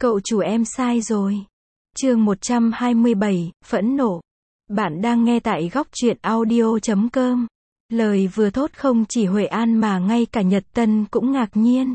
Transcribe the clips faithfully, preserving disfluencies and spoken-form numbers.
Cậu chủ em sai rồi. Chương một trăm hai mươi bảy, phẫn nộ. Bạn đang nghe tại góc truyện audio chấm com. Lời vừa thốt không chỉ Huệ An mà ngay cả Nhật Tân cũng ngạc nhiên.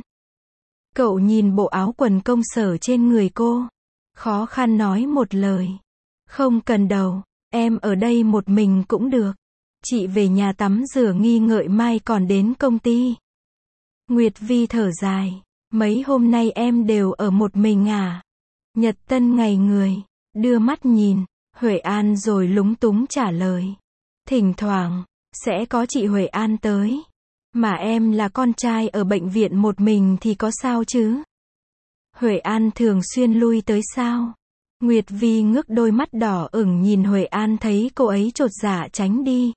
Cậu nhìn bộ áo quần công sở trên người cô. Khó khăn nói một lời. Không cần đâu, em ở đây một mình cũng được. Chị về nhà tắm rửa nghi ngợi mai còn đến công ty. Nguyệt Vi thở dài. Mấy hôm nay em đều ở một mình à? Nhật Tân ngây người, đưa mắt nhìn, Huệ An rồi lúng túng trả lời. Thỉnh thoảng, sẽ có chị Huệ An tới. Mà em là con trai ở bệnh viện một mình thì có sao chứ? Huệ An thường xuyên lui tới sao? Nguyệt Vi ngước đôi mắt đỏ ửng nhìn Huệ An thấy cô ấy chột dạ tránh đi.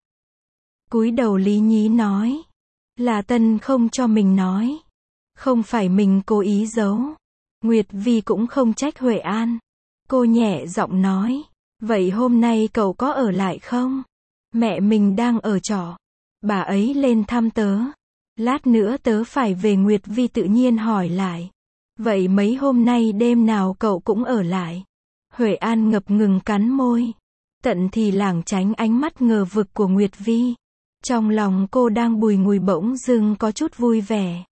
Cúi đầu lý nhí nói. Là Tân không cho mình nói. Không phải mình cố ý giấu. Nguyệt Vi cũng không trách Huệ An. Cô nhẹ giọng nói. Vậy hôm nay cậu có ở lại không? Mẹ mình đang ở trọ. Bà ấy lên thăm tớ. Lát nữa tớ phải về. Nguyệt Vi tự nhiên hỏi lại. Vậy mấy hôm nay đêm nào cậu cũng ở lại? Huệ An ngập ngừng cắn môi. Tận thì lảng tránh ánh mắt ngờ vực của Nguyệt Vi. Trong lòng cô đang bùi ngùi bỗng dưng có chút vui vẻ.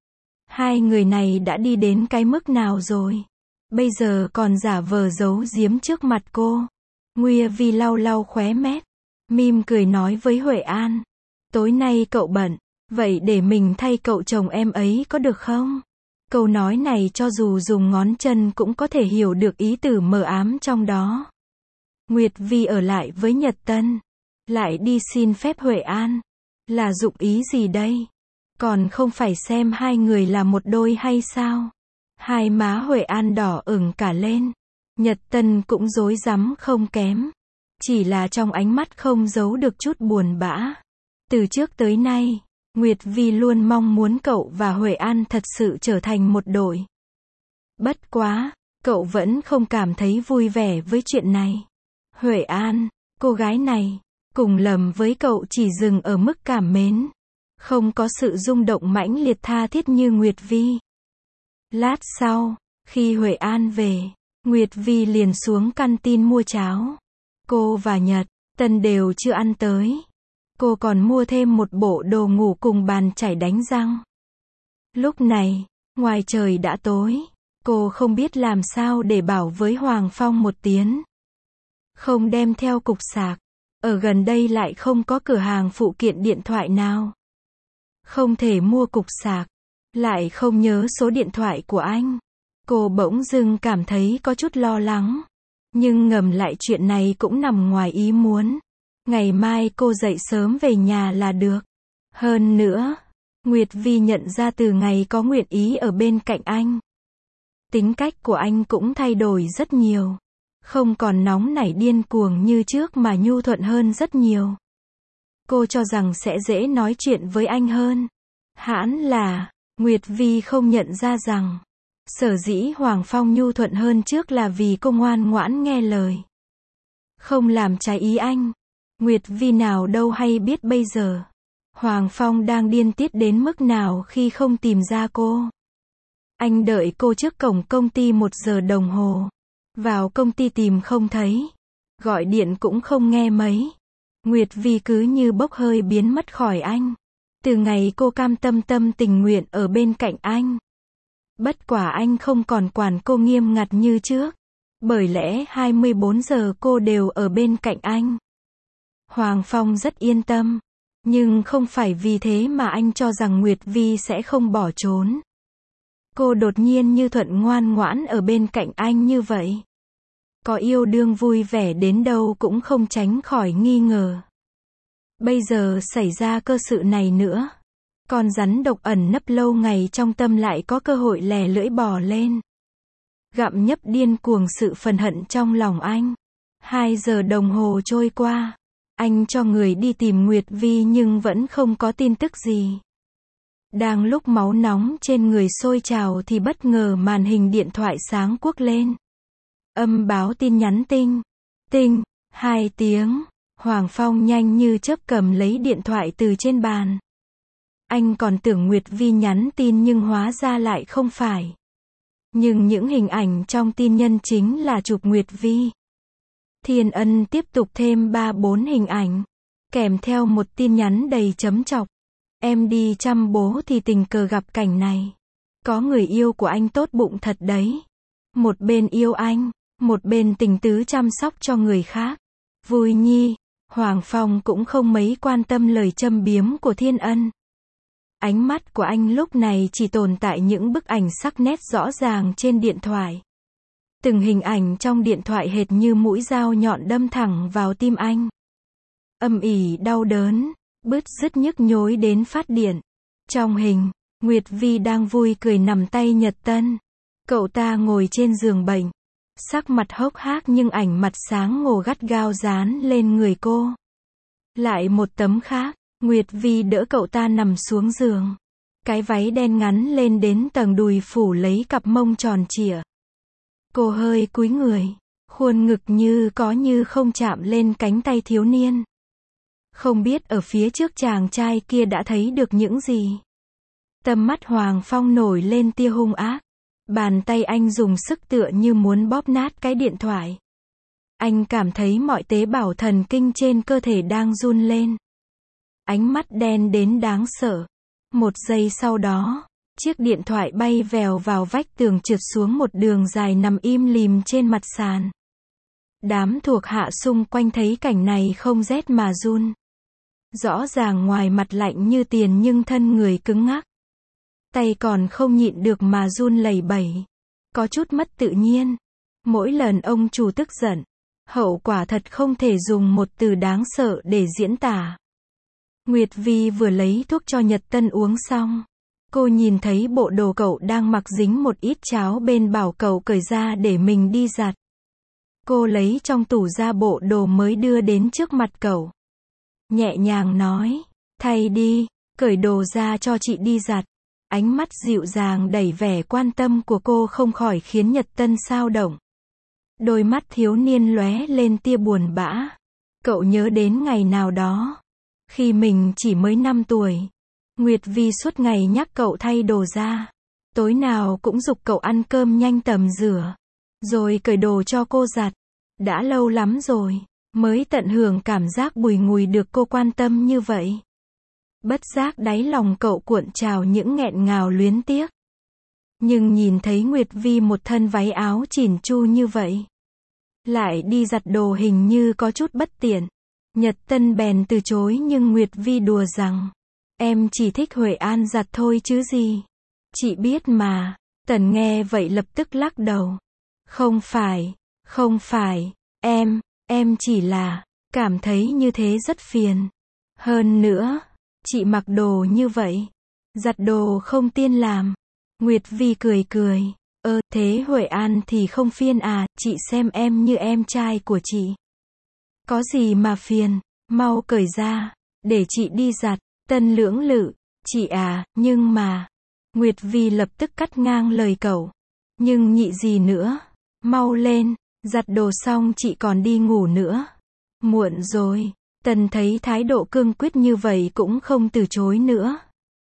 Hai người này đã đi đến cái mức nào rồi? Bây giờ còn giả vờ giấu giếm trước mặt cô. Nguyệt Vi lau lau khóe mép. Mỉm cười nói với Huệ An. Tối nay cậu bận. Vậy để mình thay cậu chồng em ấy có được không? Câu nói này cho dù dùng ngón chân cũng có thể hiểu được ý tử mờ ám trong đó. Nguyệt Vi ở lại với Nhật Tân. Lại đi xin phép Huệ An. Là dụng ý gì đây? Còn không phải xem hai người là một đôi hay sao? Hai má Huệ An đỏ ửng cả lên. Nhật Tân cũng rối rắm không kém. Chỉ là trong ánh mắt không giấu được chút buồn bã. Từ trước tới nay, Nguyệt Vi luôn mong muốn cậu và Huệ An thật sự trở thành một đội. Bất quá, cậu vẫn không cảm thấy vui vẻ với chuyện này. Huệ An, cô gái này, cùng lầm với cậu chỉ dừng ở mức cảm mến. Không có sự rung động mãnh liệt tha thiết như Nguyệt Vi. Lát sau, khi Huệ An về, Nguyệt Vi liền xuống canteen mua cháo. Cô và Nhật Tân đều chưa ăn tới. Cô còn mua thêm một bộ đồ ngủ cùng bàn chải đánh răng. Lúc này, ngoài trời đã tối. Cô không biết làm sao để bảo với Hoàng Phong một tiếng. Không đem theo cục sạc. Ở gần đây lại không có cửa hàng phụ kiện điện thoại nào. Không thể mua cục sạc. Lại không nhớ số điện thoại của anh. Cô bỗng dưng cảm thấy có chút lo lắng. Nhưng ngầm lại chuyện này cũng nằm ngoài ý muốn. Ngày mai cô dậy sớm về nhà là được. Hơn nữa, Nguyệt Vi nhận ra từ ngày có nguyện ý ở bên cạnh anh. Tính cách của anh cũng thay đổi rất nhiều. Không còn nóng nảy điên cuồng như trước mà nhu thuận hơn rất nhiều. Cô cho rằng sẽ dễ nói chuyện với anh hơn. Hãn là, Nguyệt Vi không nhận ra rằng, sở dĩ Hoàng Phong nhu thuận hơn trước là vì cô ngoan ngoãn nghe lời. Không làm trái ý anh. Nguyệt Vi nào đâu hay biết bây giờ. Hoàng Phong đang điên tiết đến mức nào khi không tìm ra cô. Anh đợi cô trước cổng công ty một giờ đồng hồ. Vào công ty tìm không thấy. Gọi điện cũng không nghe mấy. Nguyệt Vi cứ như bốc hơi biến mất khỏi anh. Từ ngày cô cam tâm tâm tình nguyện ở bên cạnh anh. Bất quả anh không còn quản cô nghiêm ngặt như trước. Bởi lẽ hai mươi bốn giờ cô đều ở bên cạnh anh. Hoàng Phong rất yên tâm. Nhưng không phải vì thế mà anh cho rằng Nguyệt Vi sẽ không bỏ trốn. Cô đột nhiên như thuận ngoan ngoãn ở bên cạnh anh như vậy. Có yêu đương vui vẻ đến đâu cũng không tránh khỏi nghi ngờ. Bây giờ xảy ra cơ sự này nữa. Con rắn độc ẩn nấp lâu ngày trong tâm lại có cơ hội lè lưỡi bò lên. Gặm nhấp điên cuồng sự phần hận trong lòng anh. Hai giờ đồng hồ trôi qua. Anh cho người đi tìm Nguyệt Vi nhưng vẫn không có tin tức gì. Đang lúc máu nóng trên người sôi trào thì bất ngờ màn hình điện thoại sáng quắc lên. Âm báo tin nhắn tinh. Tinh, hai tiếng. Hoàng Phong nhanh như chớp cầm lấy điện thoại từ trên bàn. Anh còn tưởng Nguyệt Vi nhắn tin nhưng hóa ra lại không phải. Nhưng những hình ảnh trong tin nhân chính là chụp Nguyệt Vi. Thiên Ân tiếp tục thêm ba bốn hình ảnh, kèm theo một tin nhắn đầy chấm chọc. Em đi chăm bố thì tình cờ gặp cảnh này. Có người yêu của anh tốt bụng thật đấy. Một bên yêu anh, một bên tình tứ chăm sóc cho người khác. Vui nhi. Hoàng Phong cũng không mấy quan tâm lời châm biếm của Thiên Ân. Ánh mắt của anh lúc này chỉ tồn tại những bức ảnh sắc nét rõ ràng trên điện thoại. Từng hình ảnh trong điện thoại hệt như mũi dao nhọn đâm thẳng vào tim anh. Âm ỉ đau đớn, bứt rứt nhức nhối đến phát điên. Trong hình, Nguyệt Vi đang vui cười nằm tay Nhật Tân. Cậu ta ngồi trên giường bệnh, sắc mặt hốc hác nhưng ảnh mặt sáng ngời gắt gao dán lên người cô. Lại một tấm khác, Nguyệt Vi đỡ cậu ta nằm xuống giường. Cái váy đen ngắn lên đến tầng đùi phủ lấy cặp mông tròn trịa. Cô hơi cúi người, khuôn ngực như có như không chạm lên cánh tay thiếu niên. Không biết ở phía trước chàng trai kia đã thấy được những gì. Tầm mắt Hoàng Phong nổi lên tia hung ác. Bàn tay anh dùng sức tựa như muốn bóp nát cái điện thoại. Anh cảm thấy mọi tế bào thần kinh trên cơ thể đang run lên. Ánh mắt đen đến đáng sợ. Một giây sau đó, chiếc điện thoại bay vèo vào vách tường trượt xuống một đường dài nằm im lìm trên mặt sàn. Đám thuộc hạ xung quanh thấy cảnh này không rét mà run. Rõ ràng ngoài mặt lạnh như tiền nhưng thân người cứng ngắc. Tay còn không nhịn được mà run lẩy bẩy. Có chút mất tự nhiên. Mỗi lần ông chủ tức giận, hậu quả thật không thể dùng một từ đáng sợ để diễn tả. Nguyệt Vi vừa lấy thuốc cho Nhật Tân uống xong. Cô nhìn thấy bộ đồ cậu đang mặc dính một ít cháo bên bảo cậu cởi ra để mình đi giặt. Cô lấy trong tủ ra bộ đồ mới đưa đến trước mặt cậu. Nhẹ nhàng nói, thay đi, cởi đồ ra cho chị đi giặt. Ánh mắt dịu dàng đầy vẻ quan tâm của cô không khỏi khiến Nhật Tân xao động. Đôi mắt thiếu niên lóe lên tia buồn bã. Cậu nhớ đến ngày nào đó, khi mình chỉ mới năm tuổi. Nguyệt Vi suốt ngày nhắc cậu thay đồ ra. Tối nào cũng giục cậu ăn cơm nhanh tầm rửa. Rồi cởi đồ cho cô giặt. Đã lâu lắm rồi, mới tận hưởng cảm giác bùi ngùi được cô quan tâm như vậy. Bất giác đáy lòng cậu cuộn trào những nghẹn ngào luyến tiếc. Nhưng nhìn thấy Nguyệt Vi một thân váy áo chỉn chu như vậy, lại đi giặt đồ hình như có chút bất tiện. Nhật Tân bèn từ chối nhưng Nguyệt Vi đùa rằng, em chỉ thích Huệ An giặt thôi chứ gì. Chị biết mà. Tần nghe vậy lập tức lắc đầu. Không phải, không phải, em, em chỉ là, cảm thấy như thế rất phiền. Hơn nữa, chị mặc đồ như vậy, giặt đồ không tiên làm. Nguyệt Vi cười cười, ơ, thế Huệ An thì không phiền à, chị xem em như em trai của chị. Có gì mà phiền, mau cởi ra, để chị đi giặt. Tân lưỡng lự, chị à, nhưng mà, Nguyệt Vi lập tức cắt ngang lời cậu. Nhưng nhị gì nữa, mau lên, giặt đồ xong chị còn đi ngủ nữa. Muộn rồi. Tần thấy thái độ cương quyết như vậy cũng không từ chối nữa.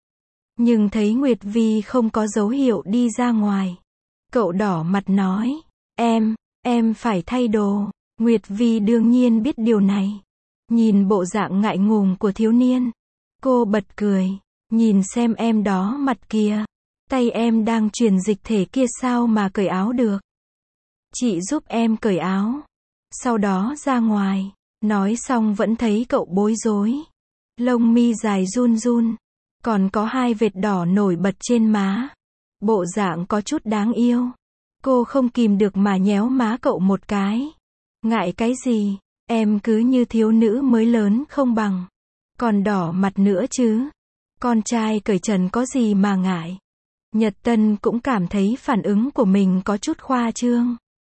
Nhưng thấy Nguyệt Vi không có dấu hiệu đi ra ngoài. Cậu đỏ mặt nói, em, em phải thay đồ. Nguyệt Vi đương nhiên biết điều này. Nhìn bộ dạng ngại ngùng của thiếu niên, cô bật cười, nhìn xem em đó mặt kìa. Tay em đang truyền dịch thể kia sao mà cởi áo được. Chị giúp em cởi áo. Sau đó ra ngoài. Nói xong vẫn thấy cậu bối rối. Lông mi dài run run. Còn có hai vệt đỏ nổi bật trên má. Bộ dạng có chút đáng yêu. Cô không kìm được mà nhéo má cậu một cái. Ngại cái gì, em cứ như thiếu nữ mới lớn không bằng. Còn đỏ mặt nữa chứ. Con trai cởi trần có gì mà ngại. Nhật Tân cũng cảm thấy phản ứng của mình có chút khoa trương.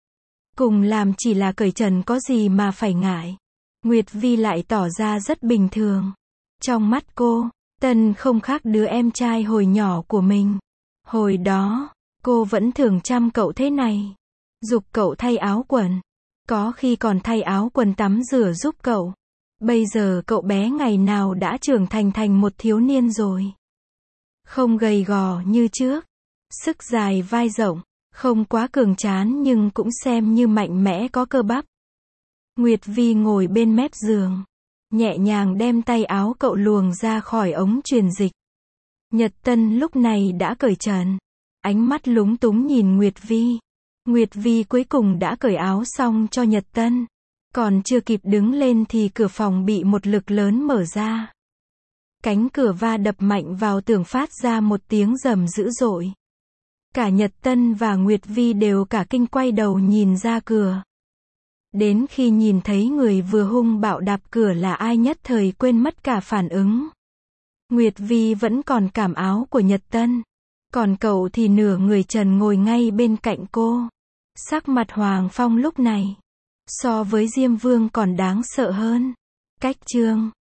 Cùng làm chỉ là cởi trần có gì mà phải ngại. Nguyệt Vi lại tỏ ra rất bình thường. Trong mắt cô, Tân không khác đứa em trai hồi nhỏ của mình. Hồi đó, cô vẫn thường chăm cậu thế này. Giục cậu thay áo quần. Có khi còn thay áo quần tắm rửa giúp cậu. Bây giờ cậu bé ngày nào đã trưởng thành thành một thiếu niên rồi. Không gầy gò như trước. Sức dài vai rộng. Không quá cường tráng nhưng cũng xem như mạnh mẽ có cơ bắp. Nguyệt Vi ngồi bên mép giường, nhẹ nhàng đem tay áo cậu luồng ra khỏi ống truyền dịch. Nhật Tân lúc này đã cởi trần, ánh mắt lúng túng nhìn Nguyệt Vi. Nguyệt Vi cuối cùng đã cởi áo xong cho Nhật Tân. Còn chưa kịp đứng lên thì cửa phòng bị một lực lớn mở ra. Cánh cửa va đập mạnh vào tường phát ra một tiếng rầm dữ dội. Cả Nhật Tân và Nguyệt Vi đều cả kinh quay đầu nhìn ra cửa. Đến khi nhìn thấy người vừa hung bạo đạp cửa là ai nhất thời quên mất cả phản ứng. Nguyệt Vi vẫn còn cảm áo của Nhật Tân. Còn cậu thì nửa người trần ngồi ngay bên cạnh cô. Sắc mặt Hoàng Phong lúc này, so với Diêm Vương còn đáng sợ hơn. Cách chương